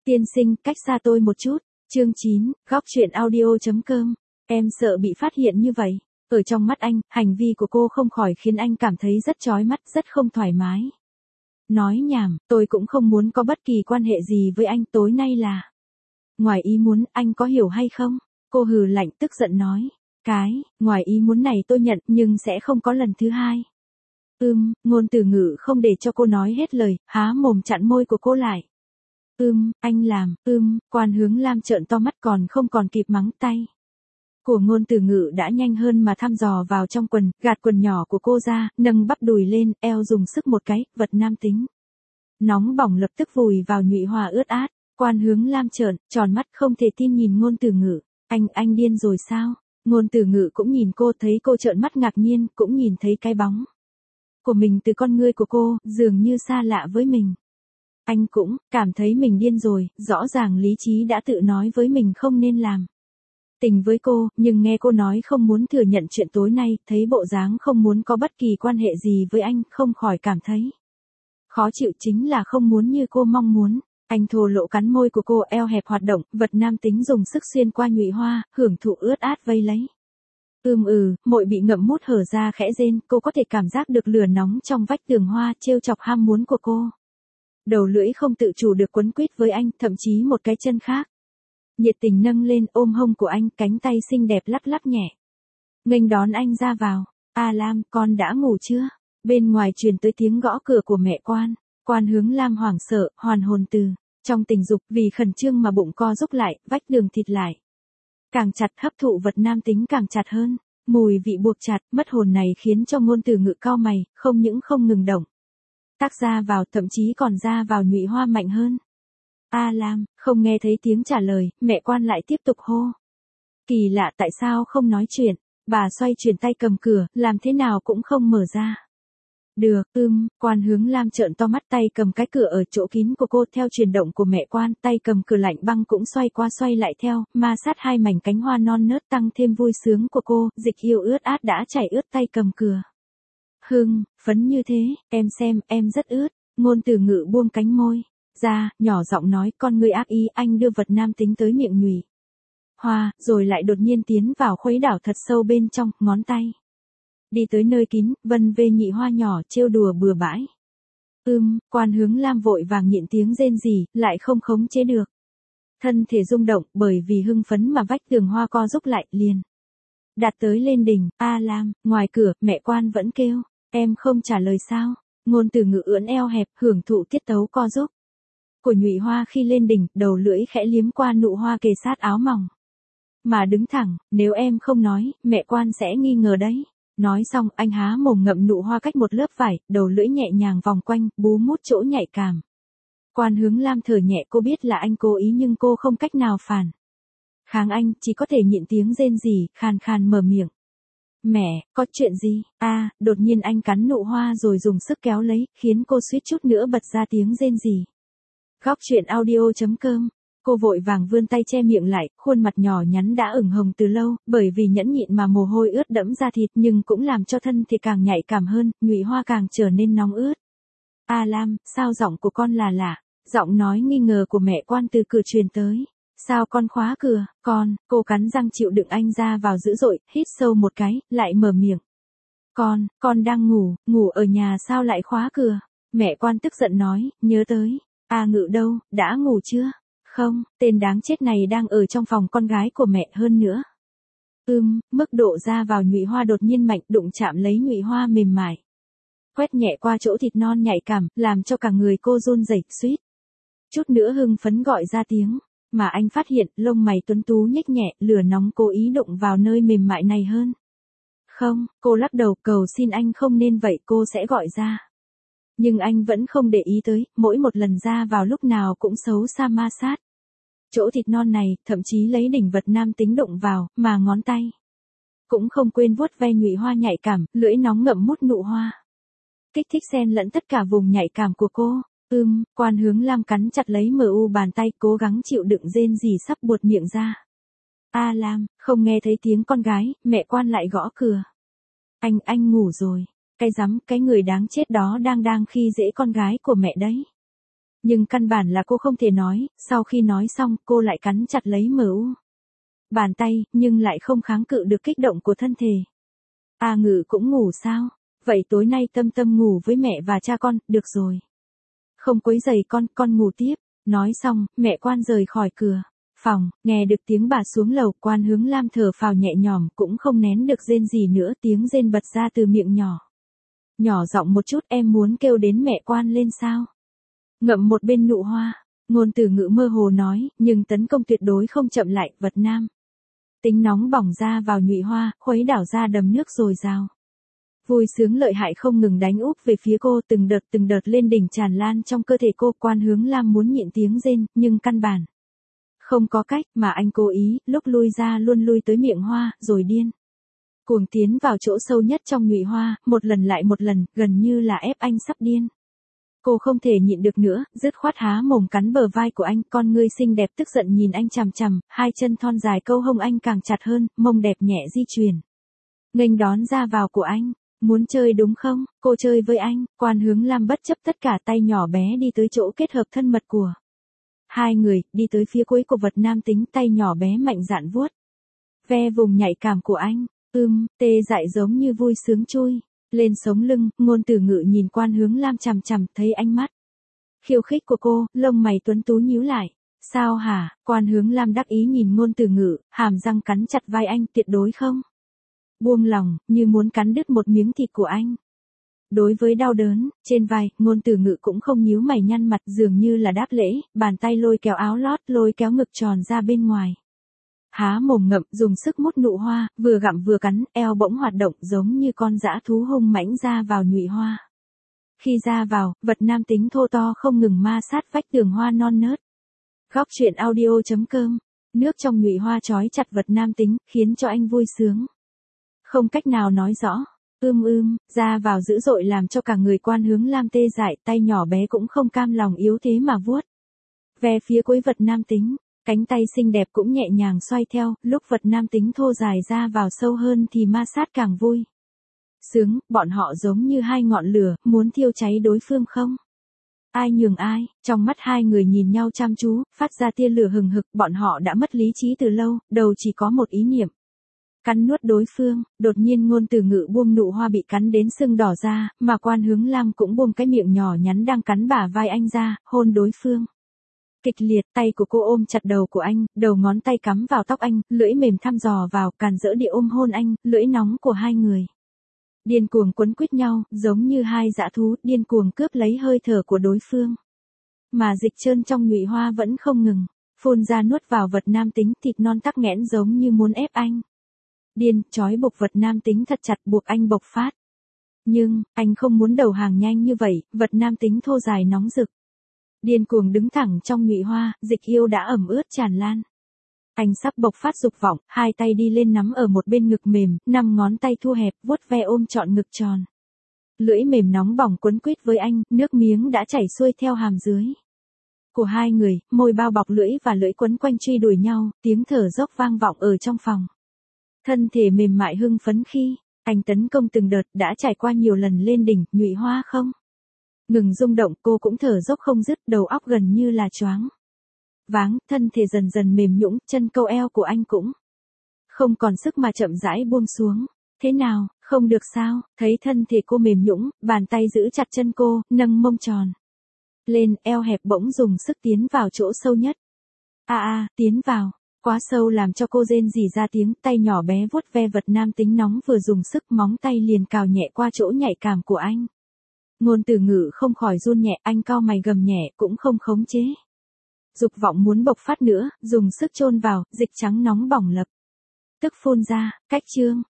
Tiên sinh, cách xa tôi một chút. Chương 9, góc truyện audio.com. Em sợ bị phát hiện như vậy. Ở trong mắt anh, hành vi của cô không khỏi khiến anh cảm thấy rất chói mắt, rất không thoải mái. Nói nhảm, tôi cũng không muốn có bất kỳ quan hệ gì với anh, tối nay là ngoài ý muốn, anh có hiểu hay không? Cô hừ lạnh tức giận nói. Ngoài ý muốn này tôi nhận, nhưng sẽ không có lần thứ hai. Ngôn Từ Ngữ không để cho cô nói hết lời, há mồm chặn môi của cô lại. Anh làm, Quan Hướng Lam trợn to mắt còn kịp mắng tay của Ngôn Từ Ngữ đã nhanh hơn mà thăm dò vào trong quần, gạt quần nhỏ của cô ra, nâng bắp đùi lên, eo dùng sức một cái, vật nam tính. Nóng bỏng lập tức vùi vào nhụy hoa ướt át. Quan Hướng Lam tròn mắt không thể tin nhìn Ngôn Từ Ngữ. Anh điên rồi sao? Ngôn Từ Ngữ cũng nhìn cô, thấy cô trợn mắt ngạc nhiên, cũng nhìn thấy cái bóng của mình từ con ngươi của cô, dường như xa lạ với mình. Anh cũng cảm thấy mình điên rồi, rõ ràng lý trí đã tự nói với mình không nên làm tình với cô, nhưng nghe cô nói không muốn thừa nhận chuyện tối nay, thấy bộ dáng không muốn có bất kỳ quan hệ gì với anh, không khỏi cảm thấy khó chịu, chính là không muốn như cô mong muốn. Anh thô lỗ cắn môi của cô, eo hẹp hoạt động, vật nam tính dùng sức xuyên qua nhụy hoa, hưởng thụ ướt át vây lấy. Mội bị ngậm mút hở ra khẽ rên, cô có thể cảm giác được lửa nóng trong vách tường hoa, trêu chọc ham muốn của cô. Đầu lưỡi không tự chủ được quấn quýt với anh, thậm chí một cái chân khác nhiệt tình nâng lên, ôm hông của anh, cánh tay xinh đẹp lắc lắc nhẹ, nghênh đón anh ra vào. Lam, con đã ngủ chưa? Bên ngoài truyền tới tiếng gõ cửa của mẹ Quan. Quan Hướng Lam hoảng sợ, hoàn hồn từ trong tình dục, vì khẩn trương mà bụng co rúc lại, vách tường thịt lại càng chặt, hấp thụ vật nam tính càng chặt hơn. Mùi vị buộc chặt, mất hồn này khiến cho Ngôn Từ Ngữ cau mày, không những không ngừng động tác ra vào, thậm chí còn ra vào nhụy hoa mạnh hơn. Lam, không nghe thấy tiếng trả lời, mẹ Quan lại tiếp tục hô. Kỳ lạ, tại sao không nói chuyện? Bà xoay chuyển tay cầm cửa, làm thế nào cũng không mở ra. Được, Quan Hướng Lam trợn to mắt, tay cầm cái cửa ở chỗ kín của cô, theo chuyển động của mẹ Quan, tay cầm cửa lạnh băng cũng xoay qua xoay lại theo, ma sát hai mảnh cánh hoa non nớt, tăng thêm vui sướng của cô, dịch yêu ướt át đã chảy ướt tay cầm cửa. Phấn như thế, em xem, em rất ướt. Ngôn Từ Ngữ buông cánh môi ra, nhỏ giọng nói, con ngươi ác ý. Anh đưa vật nam tính tới miệng nhụy hoa, rồi lại đột nhiên tiến vào, khuấy đảo thật sâu bên trong, ngón tay đi tới nơi kín, vân về nhị hoa nhỏ, trêu đùa bừa bãi. Quan Hướng Lam vội vàng nhịn tiếng rên rỉ, lại không khống chế được thân thể rung động, bởi vì hưng phấn mà vách tường hoa co rúc lại, liền đạt tới lên đỉnh. Lam, ngoài cửa, mẹ Quan vẫn kêu. Em không trả lời sao? Ngôn Từ Ngữ ưỡn eo hẹp, hưởng thụ tiết tấu co rúc của nhụy hoa khi lên đỉnh, đầu lưỡi khẽ liếm qua nụ hoa kề sát áo mỏng mà đứng thẳng. Nếu em không nói, mẹ Quan sẽ nghi ngờ đấy. Nói xong, anh há mồm ngậm nụ hoa cách một lớp vải, đầu lưỡi nhẹ nhàng vòng quanh, bú mút chỗ nhạy cảm. Quan Hướng Lam thở nhẹ, cô biết là anh cố ý nhưng cô không cách nào phản kháng anh, chỉ có thể nhịn tiếng rên rỉ, khàn khàn mở miệng. Mẹ, có chuyện gì? Đột nhiên anh cắn nụ hoa rồi dùng sức kéo lấy, khiến cô suýt chút nữa bật ra tiếng rên rỉ. Góc truyện audio.com. Cô vội vàng vươn tay che miệng lại, khuôn mặt nhỏ nhắn đã ửng hồng từ lâu, bởi vì nhẫn nhịn mà mồ hôi ướt đẫm da thịt, nhưng cũng làm cho thân thì càng nhạy cảm hơn, nhụy hoa càng trở nên nóng ướt. Lam, sao giọng của con là lạ? Giọng nói nghi ngờ của mẹ Quan từ cửa truyền tới. Sao con khóa cửa? Cô cắn răng chịu đựng anh ra vào dữ dội, hít sâu một cái, lại mở miệng. Con đang ngủ ở nhà sao lại khóa cửa? Mẹ Quan tức giận nói, nhớ tới. Ngự đâu, đã ngủ chưa? Không, tên đáng chết này đang ở trong phòng con gái của mẹ, hơn nữa. Mức độ ra vào nhụy hoa đột nhiên mạnh, đụng chạm lấy nhụy hoa mềm mại, quét nhẹ qua chỗ thịt non nhạy cảm, làm cho cả người cô run rẩy, suýt chút nữa hưng phấn gọi ra tiếng. Mà anh phát hiện, lông mày tuấn tú nhếch nhẹ, lửa nóng cố ý đụng vào nơi mềm mại này hơn. Không, cô lắc đầu, cầu xin anh không nên vậy, cô sẽ gọi ra. Nhưng anh vẫn không để ý tới, mỗi một lần ra vào lúc nào cũng xấu xa ma sát chỗ thịt non này, thậm chí lấy đỉnh vật nam tính đụng vào, mà ngón tay cũng không quên vuốt ve nhụy hoa nhạy cảm, lưỡi nóng ngậm mút nụ hoa, kích thích xen lẫn tất cả vùng nhạy cảm của cô. Quan Hướng Lam cắn chặt lấy bàn tay, cố gắng chịu đựng rên rỉ sắp buột miệng ra. Lam, không nghe thấy tiếng con gái, mẹ Quan lại gõ cửa. Anh ngủ rồi. Cái rắm, cái người đáng chết đó đang khi dễ con gái của mẹ đấy. Nhưng căn bản là cô không thể nói, sau khi nói xong cô lại cắn chặt lấy bàn tay, nhưng lại không kháng cự được kích động của thân thể. A Ngự cũng ngủ sao? Vậy tối nay Tâm Tâm ngủ với mẹ và cha con, được rồi. Không quấy rầy con ngủ tiếp. Nói xong, mẹ Quan rời khỏi cửa phòng, nghe được tiếng bà xuống lầu, Quan Hướng Lam thở phào nhẹ nhõm, cũng không nén được rên gì nữa, tiếng rên bật ra từ miệng nhỏ. Nhỏ giọng một chút, em muốn kêu đến mẹ Quan lên sao? Ngậm một bên nụ hoa, Ngôn Tử Ngữ mơ hồ nói, nhưng tấn công tuyệt đối không chậm lại, vật nam. Tính nóng bỏng ra vào nhụy hoa, khuấy đảo ra đầm nước dồi dào. Vui sướng lợi hại không ngừng đánh úp về phía cô, từng đợt lên đỉnh tràn lan trong cơ thể cô. Quan Hướng Lam muốn nhịn tiếng rên, nhưng căn bản không có cách, mà anh cố ý, lúc lui ra luôn lui tới miệng hoa, rồi điên cuồng tiến vào chỗ sâu nhất trong nhụy hoa, một lần lại một lần, gần như là ép anh sắp điên. Cô không thể nhịn được nữa, dứt khoát há mồm cắn bờ vai của anh, con ngươi xinh đẹp tức giận nhìn anh chằm chằm, hai chân thon dài câu hông anh càng chặt hơn, mông đẹp nhẹ di chuyển. Nghênh đón ra vào của anh, muốn chơi đúng không, cô chơi với anh. Quan Hướng Lam bất chấp tất cả, tay nhỏ bé đi tới chỗ kết hợp thân mật của hai người, đi tới phía cuối của vật nam tính, tay nhỏ bé mạnh dạn vuốt ve vùng nhạy cảm của anh. Tê dại giống như vui sướng chui lên sống lưng. Ngôn Tử Ngữ nhìn Quan Hướng Lam chằm chằm, thấy ánh mắt khiêu khích của cô, lông mày tuấn tú nhíu lại. Sao hả? Quan Hướng Lam đắc ý nhìn Ngôn Tử Ngữ, hàm răng cắn chặt vai anh, tuyệt đối không buông lòng, như muốn cắn đứt một miếng thịt của anh. Đối với đau đớn trên vai, Ngôn Tử Ngữ cũng không nhíu mày nhăn mặt, dường như là đáp lễ, bàn tay lôi kéo áo lót, lôi kéo ngực tròn ra bên ngoài. Há mồm ngậm, dùng sức mút nụ hoa, vừa gặm vừa cắn, eo bỗng hoạt động giống như con dã thú hung mãnh ra vào nhụy hoa. Khi ra vào, vật nam tính thô to không ngừng ma sát vách tường hoa non nớt. Góc truyện audio.com. Nước trong nhụy hoa trói chặt vật nam tính, khiến cho anh vui sướng không cách nào nói rõ. Ra vào dữ dội làm cho cả người Quan Hướng Lam tê dại, tay nhỏ bé cũng không cam lòng yếu thế mà vuốt ve phía cuối vật nam tính. Cánh tay xinh đẹp cũng nhẹ nhàng xoay theo, lúc vật nam tính thô dài ra vào sâu hơn thì ma sát càng vui sướng. Bọn họ giống như hai ngọn lửa, muốn thiêu cháy đối phương không ai nhường ai. Trong mắt hai người nhìn nhau chăm chú, phát ra tia lửa hừng hực. Bọn họ đã mất lý trí từ lâu, đầu chỉ có một ý niệm: cắn nuốt đối phương. Đột nhiên Ngôn Tử Ngữ buông nụ hoa bị cắn đến sưng đỏ ra, mà Quan Hướng Lam cũng buông cái miệng nhỏ nhắn đang cắn bả vai anh ra, hôn đối phương kịch liệt. Tay của cô ôm chặt đầu của anh, đầu ngón tay cắm vào tóc anh, lưỡi mềm thăm dò vào, càn rỡ địa ôm hôn anh. Lưỡi nóng của hai người điên cuồng quấn quýt nhau, giống như hai dã thú điên cuồng cướp lấy hơi thở của đối phương. Mà dịch trơn trong nhụy hoa vẫn không ngừng phun ra nuốt vào vật nam tính, thịt non tắc nghẽn giống như muốn ép anh điên, trói buộc vật nam tính thật chặt, buộc anh bộc phát. Nhưng anh không muốn đầu hàng nhanh như vậy. Vật nam tính thô dài nóng rực điên cuồng đứng thẳng trong nhụy hoa, dịch yêu đã ẩm ướt tràn lan. Anh sắp bộc phát dục vọng, hai tay đi lên nắm ở một bên ngực mềm, 5 ngón tay thu hẹp, vuốt ve ôm trọn ngực tròn. Lưỡi mềm nóng bỏng quấn quýt với anh, nước miếng đã chảy xuôi theo hàm dưới của hai người, môi bao bọc lưỡi và lưỡi quấn quanh truy đuổi nhau, tiếng thở dốc vang vọng ở trong phòng. Thân thể mềm mại hưng phấn khi anh tấn công từng đợt, đã trải qua nhiều lần lên đỉnh nhụy hoa không ngừng rung động. Cô cũng thở dốc không dứt, đầu óc gần như là choáng váng, thân thể dần dần mềm nhũn, chân câu eo của anh cũng không còn sức mà chậm rãi buông xuống. Thế nào, không được sao? Thấy thân thể cô mềm nhũn, bàn tay giữ chặt chân cô, nâng mông tròn lên, eo hẹp bỗng dùng sức tiến vào chỗ sâu nhất. Tiến vào quá sâu làm cho cô rên rỉ ra tiếng. Tay nhỏ bé vuốt ve vật nam tính nóng, vừa dùng sức, móng tay liền cào nhẹ qua chỗ nhạy cảm của anh. Ngôn Tử Ngữ không khỏi run nhẹ, anh cau mày gầm nhẹ, cũng không khống chế dục vọng muốn bộc phát nữa, dùng sức chôn vào, dịch trắng nóng bỏng lập tức phun ra. Cách chương